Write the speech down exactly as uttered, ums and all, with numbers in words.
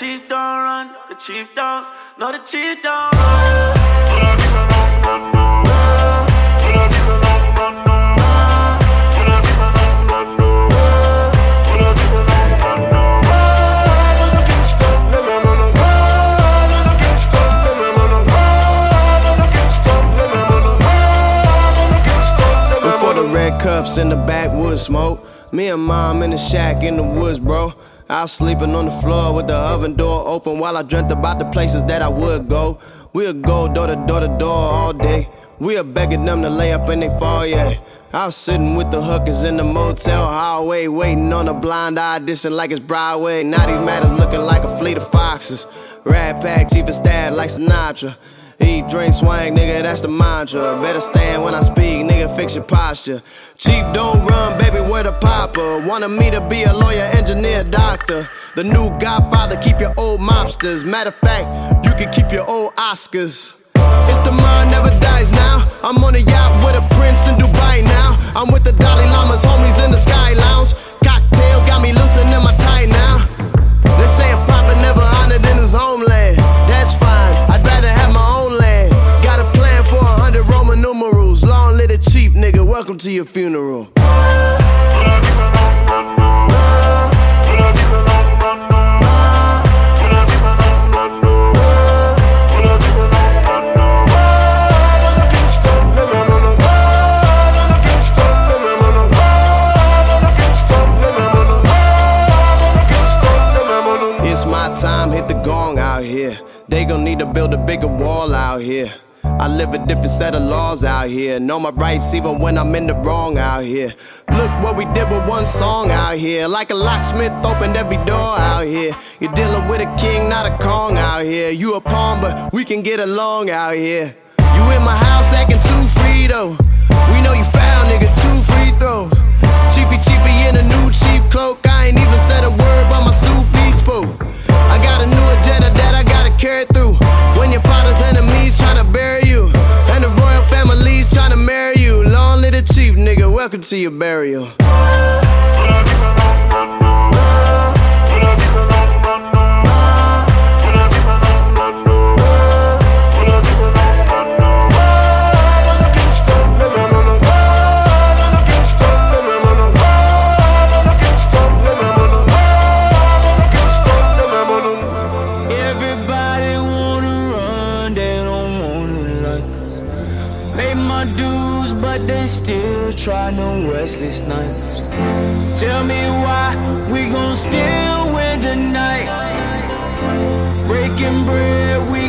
chief don't run, the chief don't, no the chief don't run. Red cups in the backwoods smoke. Me and mom in the shack in the woods, bro. I was sleeping on the floor with the oven door open while I dreamt about the places that I would go. We'll go door to door to door all day. We're begging them to lay up in they foyer. I was sitting with the hookers in the motel hallway, waiting on a blind audition like it's Broadway. Now these matters looking like a fleet of foxes. Rat Pack, chief of staff like Sinatra. Eat, drink, swang, nigga, that's the mantra. Better stand when I speak, nigga, fix your posture. Chief, don't run, baby, where the papa? Wanted me to be a lawyer, engineer, doctor. The new Godfather, keep your old mobsters. Matter of fact, you can keep your old Oscars. It's the mind never dies now. I'm on a yacht with a prince in Dubai now. I'm with the Dalai Lama's homies in the Sky Lounge. Cocktails got me loosening my tie now. They say a prophet never honored in his homeland. That's fine, I'd rather have my own land. Got a plan for a hundred Roman numerals. Long live the chief, nigga, welcome to your funeral. It's my time, hit the gong out here. They gon' need to build a bigger wall out here. I live a different set of laws out here. Know my rights even when I'm in the wrong out here. Look what we did with one song out here. Like a locksmith opened every door out here. You're dealing with a king, not a Kong out here. You a pawn, but we can get along out here. You in my house acting too free though. We know you foul, nigga, two free throws. Cheapy cheapy in a new cheap cloak. I ain't even said a word but my suit be spoke. I got a new agenda that I gotta carry through. When your father's enemies tryna bury you, and the royal family's tryna marry you. Long live the chief, nigga, welcome to your burial. Still try no Wesley Snipes. Tell me why we gon' still win tonight. Breaking bread, we